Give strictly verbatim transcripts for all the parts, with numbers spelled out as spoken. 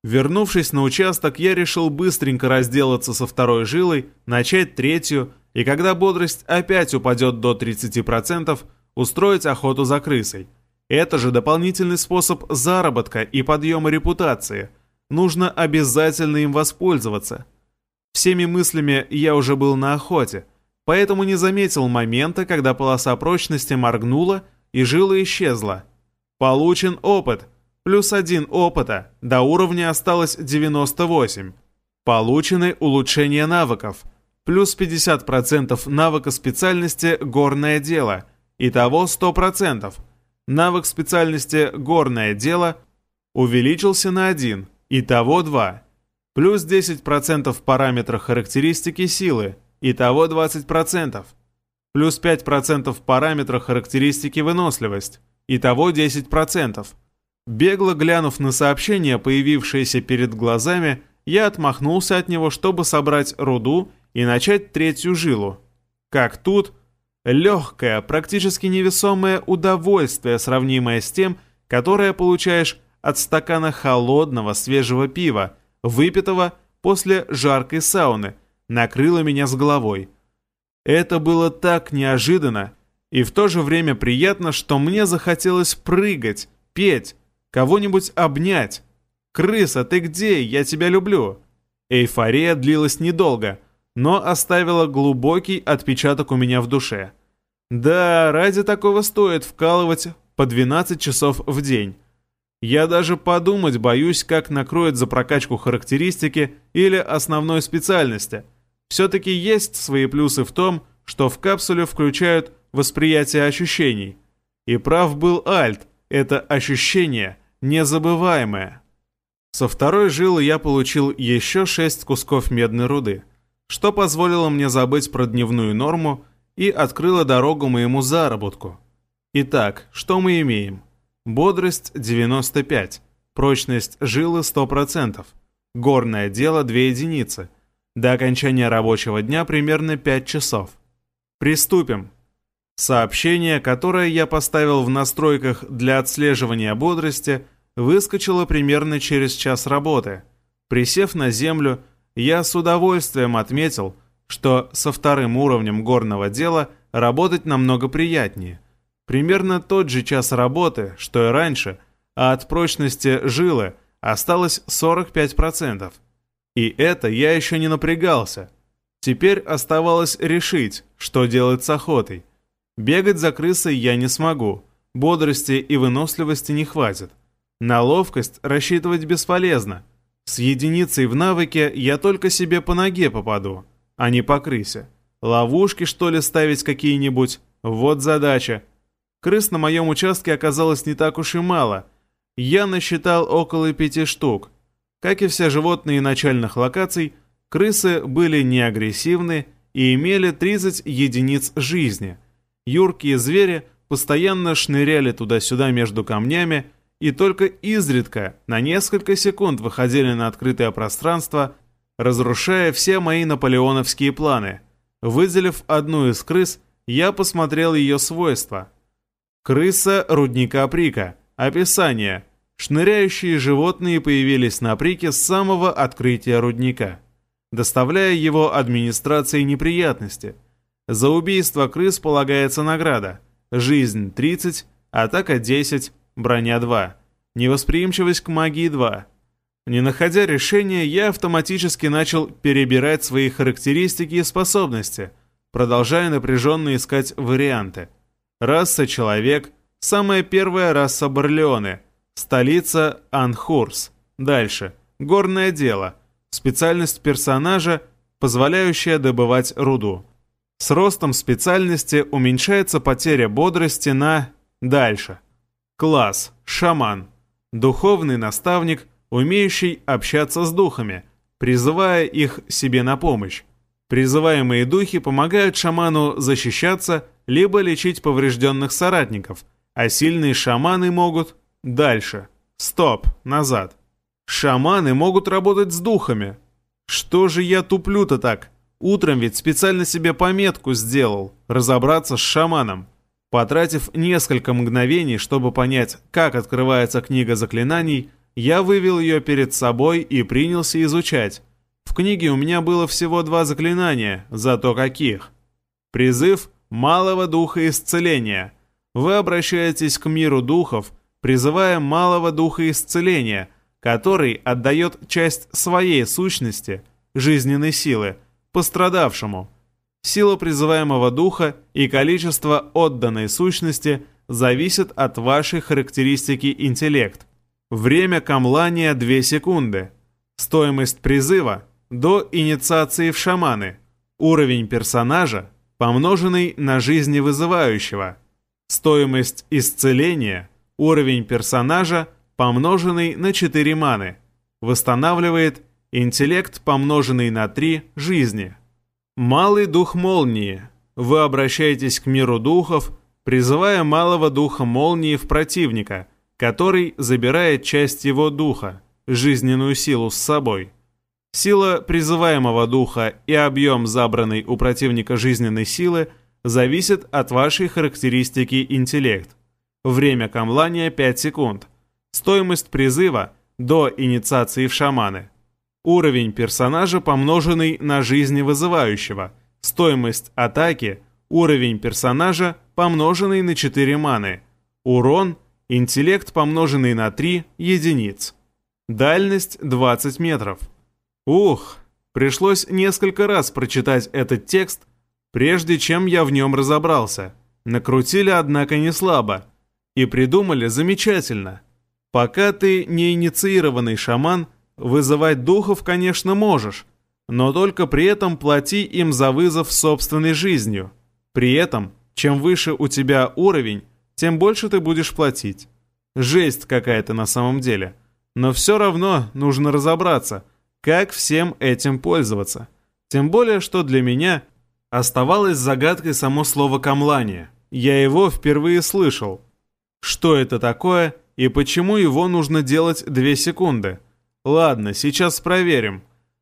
Вернувшись на участок, я решил быстренько разделаться со второй жилой, начать третью, и когда бодрость опять упадет до тридцати процентов, устроить охоту за крысой. Это же дополнительный способ заработка и подъема репутации. Нужно обязательно им воспользоваться. Всеми мыслями я уже был на охоте, поэтому не заметил момента, когда полоса прочности моргнула и жила исчезла. Получен опыт. Плюс один опыта. До уровня осталось девяносто восемь. Получены улучшения навыков. Плюс пятьдесят процентов навыка специальности «Горное дело». Итого сто процентов. Навык специальности «Горное дело» увеличился на один. Итого два. Плюс десять процентов в параметрах характеристики силы. Итого двадцать процентов. Плюс пять процентов в параметрах характеристики выносливость. Итого десять процентов. Бегло глянув на сообщение, появившееся перед глазами, я отмахнулся от него, чтобы собрать руду и начать третью жилу. Как тут? Легкое, практически невесомое удовольствие, сравнимое с тем, которое получаешь от стакана холодного свежего пива, выпитого после жаркой сауны, накрыло меня с головой. Это было так неожиданно и в то же время приятно, что мне захотелось прыгать, петь, кого-нибудь обнять. «Крыса, ты где? Я тебя люблю!» Эйфория длилась недолго, но оставила глубокий отпечаток у меня в душе. Да, ради такого стоит вкалывать по двенадцать часов в день. Я даже подумать боюсь, как накроет за прокачку характеристики или основной специальности. Все-таки есть свои плюсы в том, что в капсуле включают восприятие ощущений. И прав был Альт, это ощущение незабываемое. Со второй жилы я получил еще шесть кусков медной руды, что позволило мне забыть про дневную норму и открыло дорогу моему заработку. Итак, что мы имеем? Бодрость девяносто пять, прочность жилы сто процентов, горное дело две единицы, до окончания рабочего дня примерно пять часов. Приступим. Сообщение, которое я поставил в настройках для отслеживания бодрости, выскочило примерно через час работы. Присев на землю, я с удовольствием отметил, что со вторым уровнем горного дела работать намного приятнее. Примерно тот же час работы, что и раньше, а от прочности жилы осталось сорок пять процентов. И это я еще не напрягался. Теперь оставалось решить, что делать с охотой. Бегать за крысой я не смогу, бодрости и выносливости не хватит. На ловкость рассчитывать бесполезно. С единицей в навыке я только себе по ноге попаду, а не по крысе. Ловушки, что ли, ставить какие-нибудь? Вот задача. Крыс на моем участке оказалось не так уж и мало. Я насчитал около пяти штук. Как и все животные начальных локаций, крысы были неагрессивны и имели тридцать единиц жизни. Юркие звери постоянно шныряли туда-сюда между камнями и только изредка на несколько секунд выходили на открытое пространство, разрушая все мои наполеоновские планы. Выделив одну из крыс, я посмотрел ее свойства. Крыса рудника Прика. Описание. Шныряющие животные появились на Прике с самого открытия рудника, доставляя его администрации неприятности. За убийство крыс полагается награда. Жизнь тридцать, атака десять, броня два. Невосприимчивость к магии два. Не находя решения, я автоматически начал перебирать свои характеристики и способности, продолжая напряженно искать варианты. Раса человек, самая первая раса Барлеоны, столица Анхурс. Дальше. Горное дело. Специальность персонажа, позволяющая добывать руду. С ростом специальности уменьшается потеря бодрости на... Дальше. Класс. Шаман. Духовный наставник, умеющий общаться с духами, призывая их себе на помощь. Призываемые духи помогают шаману защищаться, либо лечить поврежденных соратников, а сильные шаманы могут... Дальше. Стоп. Назад. Шаманы могут работать с духами. Что же я туплю-то так? Утром ведь специально себе пометку сделал разобраться с шаманом. Потратив несколько мгновений, чтобы понять, как открывается книга заклинаний, Я вывел ее перед собой и принялся изучать. В книге у меня было всего два заклинания, зато каких. Призыв малого духа исцеления. Вы обращаетесь к миру духов, призывая малого духа исцеления, который отдает часть своей сущности, жизненной силы, пострадавшему. Сила призываемого духа и количество отданной сущности зависит от вашей характеристики интеллект. Время камлания две секунды. Стоимость призыва до инициации в шаманы. Уровень персонажа, помноженный на жизни вызывающего. Стоимость исцеления, уровень персонажа, помноженный на четыре маны. Восстанавливает интеллект, помноженный на три жизни. Малый дух молнии. Вы обращаетесь к миру духов, призывая малого духа молнии в противника, который забирает часть его духа, жизненную силу с собой. Сила призываемого духа и объем забранной у противника жизненной силы зависит от вашей характеристики интеллект. Время камлания пять секунд. Стоимость призыва до инициации в шаманы. Уровень персонажа, помноженный на жизни вызывающего. Стоимость атаки, уровень персонажа, помноженный на четыре маны. Урон, интеллект, помноженный на три единиц. Дальность двадцать метров. Ух, пришлось несколько раз прочитать этот текст, прежде чем я в нем разобрался. Накрутили, однако, не слабо. И придумали замечательно. Пока ты не инициированный шаман, вызывать духов, конечно, можешь, но только при этом плати им за вызов собственной жизнью. При этом, чем выше у тебя уровень, тем больше ты будешь платить. Жесть какая-то на самом деле. Но все равно нужно разобраться, как всем этим пользоваться. Тем более, что для меня оставалось загадкой само слово «камлание». Я его впервые слышал. Что это такое и почему его нужно делать две секунды? Ладно, сейчас проверим.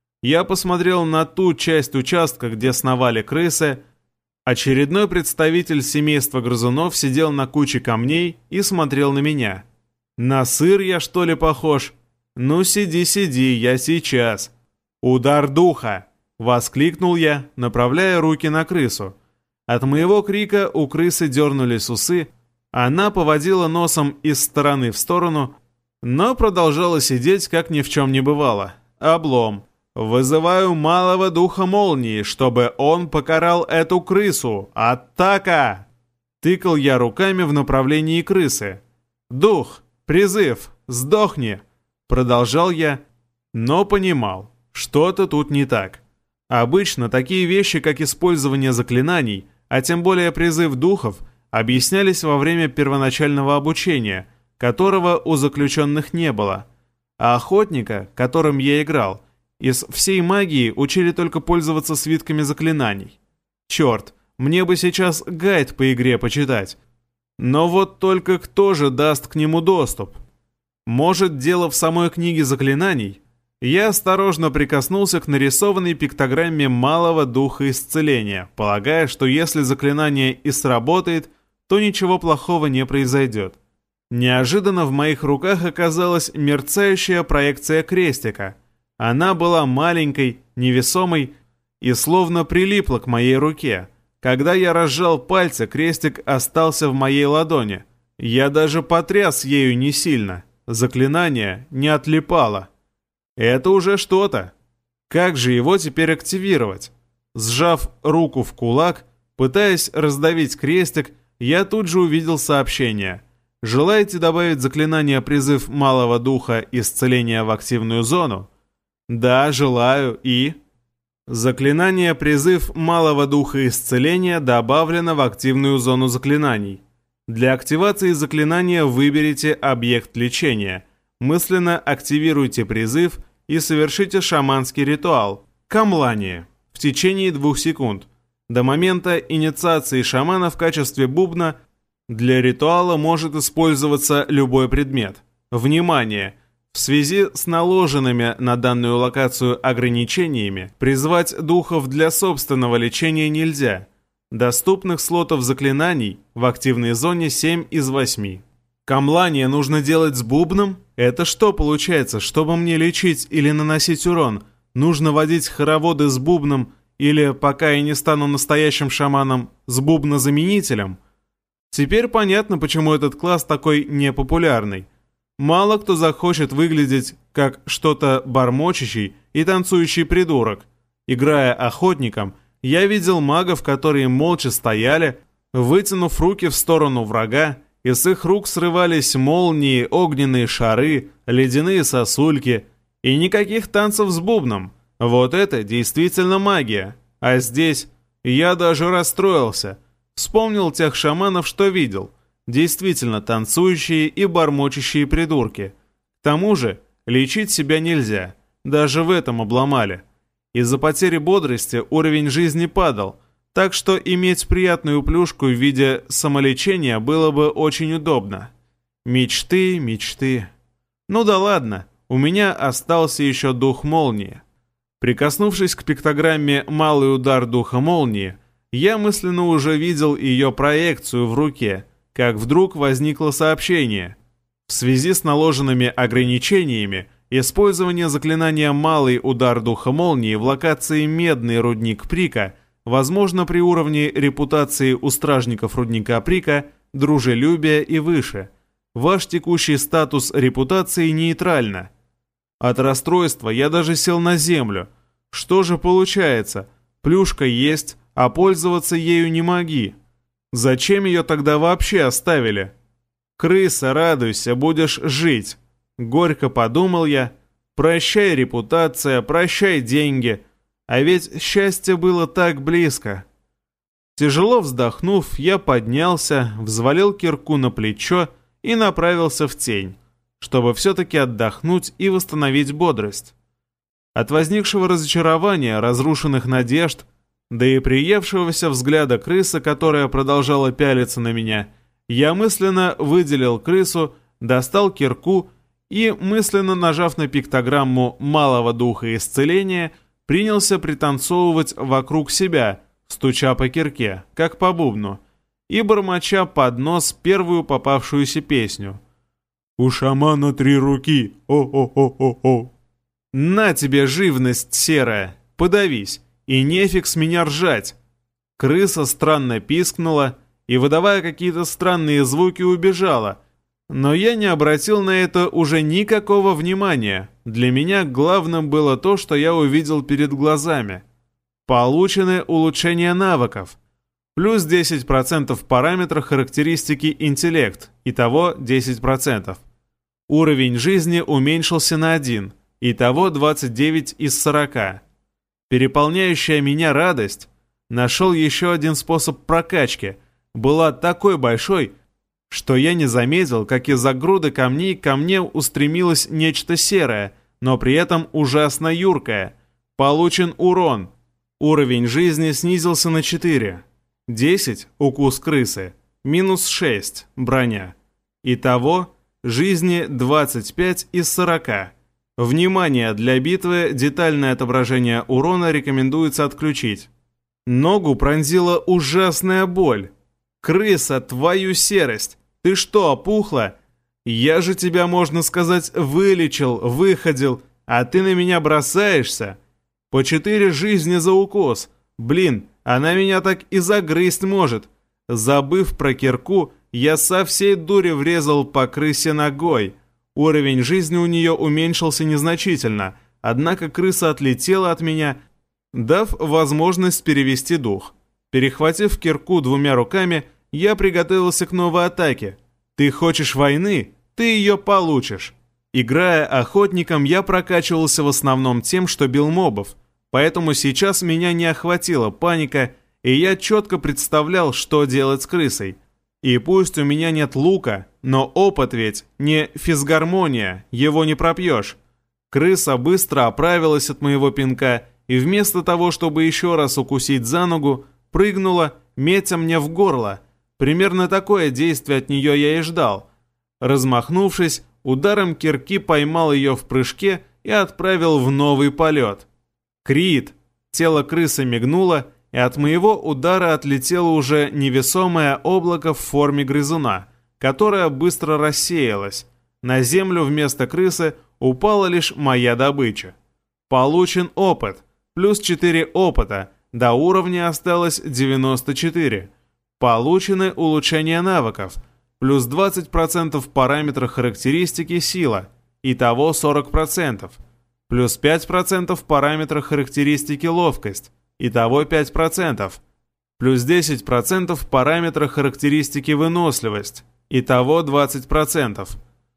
Я посмотрел на ту часть участка, где сновали крысы. Очередной представитель семейства грызунов сидел на куче камней и смотрел на меня. На сыр я, что ли, похож? Ну, сиди, сиди, я сейчас. Удар духа! Воскликнул я, направляя руки на крысу. От моего крика у крысы дернулись усы, она поводила носом из стороны в сторону, но продолжала сидеть, как ни в чем не бывало. Облом. «Вызываю малого духа молнии, чтобы он покарал эту крысу! Атака!» Тыкал я руками в направлении крысы. «Дух! Призыв! Сдохни!» Продолжал я, но понимал, что-то тут не так. Обычно такие вещи, как использование заклинаний, а тем более призыв духов, объяснялись во время первоначального обучения, которого у заключенных не было. А охотника, которым я играл, из всей магии учили только пользоваться свитками заклинаний. Черт, мне бы сейчас гайд по игре почитать. Но вот только кто же даст к нему доступ? Может, дело в самой книге заклинаний? Я осторожно прикоснулся к нарисованной пиктограмме малого духа исцеления, полагая, что если заклинание и сработает, то ничего плохого не произойдет. Неожиданно в моих руках оказалась мерцающая проекция крестика. Она была маленькой, невесомой и словно прилипла к моей руке. Когда я разжал пальцы, крестик остался в моей ладони. Я даже потряс ею не сильно. Заклинание не отлипало. Это уже что-то. Как же его теперь активировать? Сжав руку в кулак, пытаясь раздавить крестик, я тут же увидел сообщение. Желаете добавить заклинание «Призыв малого духа исцеления» в активную зону? Да, желаю, и... Заклинание «Призыв малого духа исцеления» добавлено в активную зону заклинаний. Для активации заклинания выберите объект лечения. Мысленно активируйте призыв и совершите шаманский ритуал «Камлание» в течение двух секунд. До момента инициации шамана в качестве бубна для ритуала может использоваться любой предмет. Внимание! В связи с наложенными на данную локацию ограничениями призвать духов для собственного лечения нельзя. Доступных слотов заклинаний в активной зоне семь из восьми. Камлание нужно делать с бубном? это что получается, чтобы мне лечить или наносить урон, нужно водить хороводы с бубном или, пока я не стану настоящим шаманом, с бубнозаменителем? Теперь понятно, почему этот класс такой непопулярный. Мало кто захочет выглядеть как что-то бормочущий и танцующий придурок. Играя охотником, я видел магов, которые молча стояли, вытянув руки в сторону врага, и с их рук срывались молнии, огненные шары, ледяные сосульки, и никаких танцев с бубном. Вот это действительно магия. А здесь я даже расстроился. Вспомнил тех шаманов, что видел. Действительно танцующие и бормочущие придурки. К тому же лечить себя нельзя. Даже в этом обломали. Из-за потери бодрости уровень жизни падал, так что иметь приятную плюшку в виде самолечения было бы очень удобно. Мечты, мечты. Ну да ладно, у меня остался еще дух молнии. Прикоснувшись к пиктограмме «Малый удар духа молнии», я мысленно уже видел ее проекцию в руке, как вдруг возникло сообщение. В связи с наложенными ограничениями, использование заклинания «Малый удар духа молнии» в локации «Медный рудник Прика» возможно при уровне репутации у стражников рудника Прика, дружелюбия и выше. Ваш текущий статус репутации нейтрально. От расстройства я даже сел на землю. Что же получается? Плюшка есть, а пользоваться ею не моги. Зачем ее тогда вообще оставили? Крыса, радуйся, будешь жить. Горько подумал я. Прощай репутация, прощай деньги. А ведь счастье было так близко. Тяжело вздохнув, я поднялся, взвалил кирку на плечо и направился в тень, чтобы все-таки отдохнуть и восстановить бодрость. От возникшего разочарования, разрушенных надежд, да и приевшегося взгляда крысы, которая продолжала пялиться на меня, я мысленно выделил крысу, достал кирку и, мысленно нажав на пиктограмму малого духа исцеления, принялся пританцовывать вокруг себя, стуча по кирке, как по бубну, и бормоча под нос первую попавшуюся песню. «У шамана три руки, о-о-о-о-о». «На тебе живность серая, подавись, и нефиг с меня ржать». Крыса странно пискнула и, выдавая какие-то странные звуки, убежала, но я не обратил на это уже никакого внимания. Для меня главным было то, что я увидел перед глазами. Получены улучшения навыков. Плюс десять процентов в параметрах характеристики интеллект, итого десять процентов. Уровень жизни уменьшился на один, итого двадцать девять из сорока. Переполняющая меня радость, нашел еще один способ прокачки, была такой большой, что я не заметил, как из-за груды камней ко мне устремилось нечто серое, но при этом ужасно юркое. Получен урон. Уровень жизни снизился на четыре. десять – укус крысы. Минус шесть – броня. Итого жизни двадцать пять из сорока. Внимание, для битвы детальное отображение урона рекомендуется отключить. Ногу пронзила ужасная боль. Крыса, твою серость! Ты что, опухла? Я же тебя, можно сказать, вылечил, выходил, а ты на меня бросаешься? По четыре жизни за укус. Блин, она меня так и загрызть может. Забыв про кирку, я со всей дури врезал по крысе ногой. Уровень жизни у нее уменьшился незначительно, однако крыса отлетела от меня, дав возможность перевести дух. Перехватив кирку двумя руками, я приготовился к новой атаке. Ты хочешь войны? Ты ее получишь. Играя охотником, я прокачивался в основном тем, что бил мобов, поэтому сейчас меня не охватила паника, и я четко представлял, что делать с крысой. И пусть у меня нет лука, но опыт ведь не физгармония, его не пропьешь. Крыса быстро оправилась от моего пинка и вместо того, чтобы еще раз укусить за ногу, прыгнула, метя мне в горло. Примерно такое действие от нее я и ждал. Размахнувшись, ударом кирки поймал ее в прыжке и отправил в новый полет. Крит! Тело крысы мигнуло, и от моего удара отлетело уже невесомое облако в форме грызуна, которое быстро рассеялось. На землю вместо крысы упала лишь моя добыча. Получен опыт. Плюс четыре опыта. До уровня осталось девяносто четыре. Получены улучшения навыков. Плюс двадцать процентов в параметрах характеристики сила. Итого сорок процентов. Плюс пять процентов в параметрах характеристики ловкость. Итого пять процентов. Плюс десять процентов в параметрах характеристики выносливость. Итого двадцать процентов.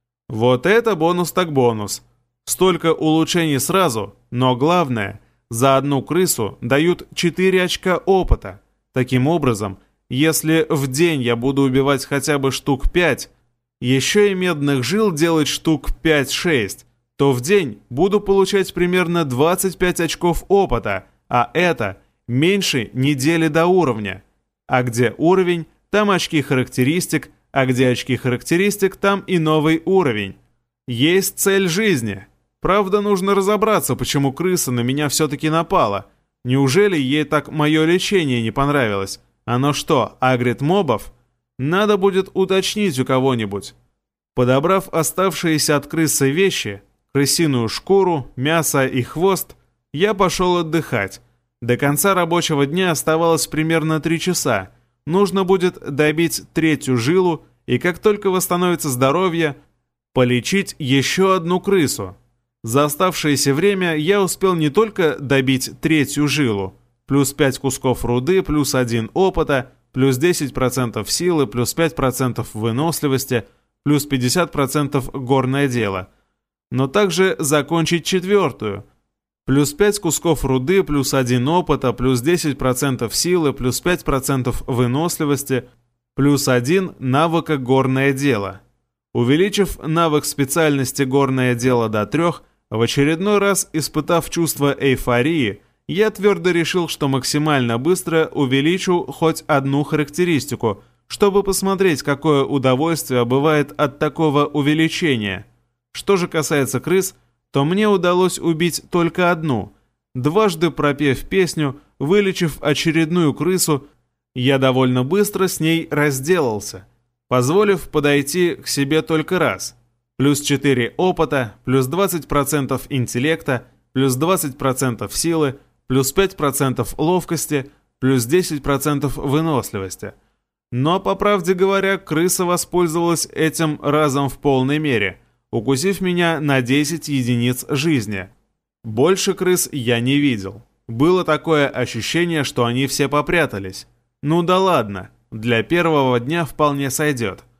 Вот это бонус так бонус. Столько улучшений сразу, но главное, за одну крысу дают четыре очка опыта. Таким образом, если в день я буду убивать хотя бы штук пять, еще и медных жил делать штук пять-шесть, то в день буду получать примерно двадцать пять очков опыта, а это меньше недели до уровня. А где уровень, там очки характеристик, а где очки характеристик, там и новый уровень. Есть цель жизни. Правда, нужно разобраться, почему крыса на меня все-таки напала. Неужели ей так мое лечение не понравилось? Оно что, агрит мобов? Надо будет уточнить у кого-нибудь. Подобрав оставшиеся от крысы вещи, крысиную шкуру, мясо и хвост, я пошел отдыхать. До конца рабочего дня оставалось примерно три часа. Нужно будет добить третью жилу и как только восстановится здоровье, полечить еще одну крысу. За оставшееся время я успел не только добить третью жилу, плюс пять кусков руды, плюс один опыта, плюс десять процентов силы, плюс пять процентов выносливости, плюс пятьдесят процентов горное дело, но также закончить четвертую. Плюс пять кусков руды, плюс один опыта, плюс десять процентов силы, плюс пять процентов выносливости, плюс один навыка горное дело. Увеличив навык специальности горное дело до трех, в очередной раз испытав чувство эйфории, я твердо решил, что максимально быстро увеличу хоть одну характеристику, чтобы посмотреть, какое удовольствие бывает от такого увеличения. Что же касается крыс, то мне удалось убить только одну. Дважды пропев песню, вылечив очередную крысу, я довольно быстро с ней разделался, позволив подойти к себе только раз. Плюс четыре опыта, плюс двадцать процентов интеллекта, плюс двадцать процентов силы, плюс пять процентов ловкости, плюс десять процентов выносливости. Но, по правде говоря, крыса воспользовалась этим разом в полной мере, укусив меня на десять единиц жизни. Больше крыс я не видел. Было такое ощущение, что они все попрятались. Ну да ладно, для первого дня вполне сойдет.